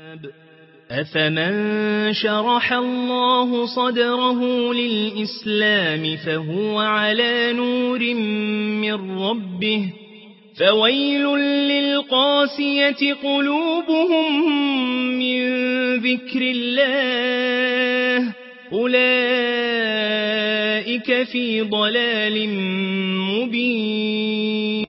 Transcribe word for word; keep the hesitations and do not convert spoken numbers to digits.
أفمن شرح الله صدره للإسلام فهو على نور من ربه فويل للقاسية قلوبهم من ذكر الله أولئك في ضلال مبين.